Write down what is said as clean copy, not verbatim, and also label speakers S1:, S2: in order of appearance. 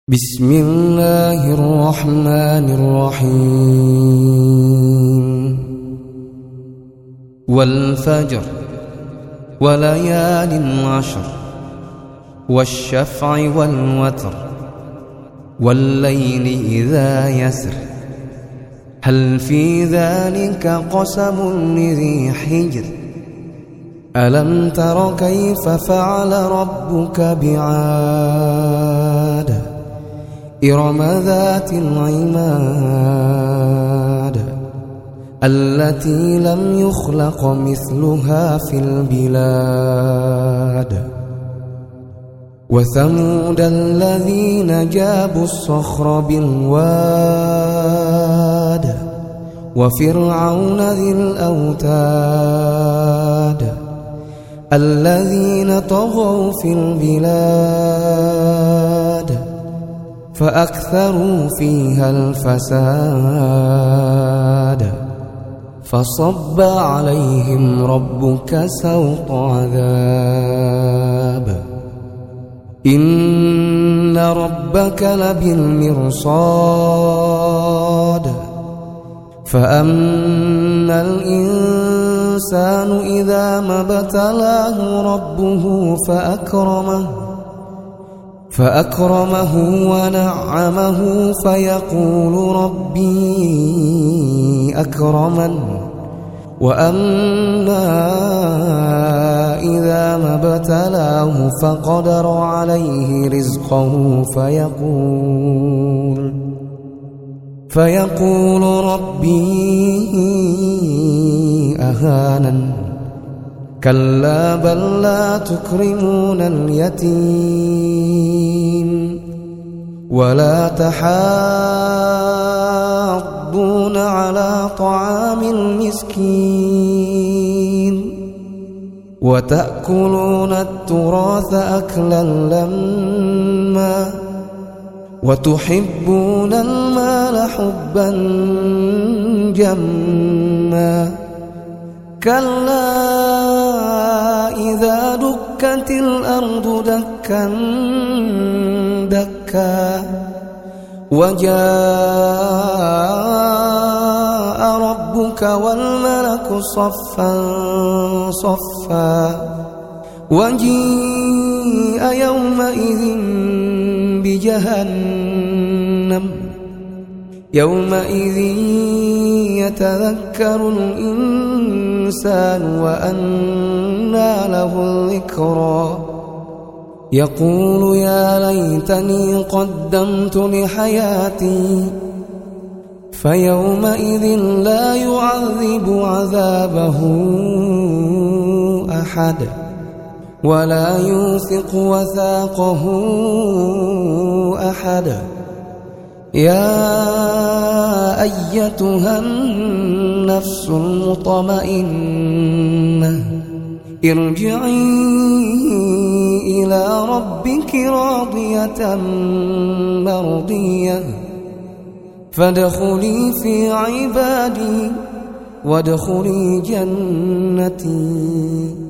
S1: بسم الله الرحمن الرحيم والفجر وليال عشر والشفع والوتر والليل إذا يسر هل في ذلك قسم لذي حجر ألم تر كيف فعل ربك بعاد إرم ذات العماد التي لم يخلق مثلها في البلاد وثمود الذين جابوا الصخر بالواد وفرعون ذي الأوتاد الذين طغوا في البلاد فأكثروا فيها الفساد فصب عليهم ربك سوط عذاب إن ربك لبالمرصاد فأما الإنسان إذا ما ابتلاه ربه فأكرمه ونعمه فيقول ربي أكرمن وأما إذا ما ابتلاه فقدر عليه رزقه فيقول ربي أهانن كلا بل لا تكرمون اليتيم ولا تحاضون على طعام المسكين وتأكلون التراث أكلا لما وتحبون المال حبا جما كلا إذا دكت الأرض دكا دكا وجاء ربك والملك صفا صفا وجيء يومئذ بجهنم يومئذ يتذكر الإنسان وأنى له الذكرى يقول يا ليتني قدمت لحياتي فيومئذ لا يعذب عذابه أحد ولا يوثق وثاقه أحد يا أيتها النفس المطمئنة ارجعي إلى ربك راضية مرضية فادخلي في عبادي وادخلي جنتي.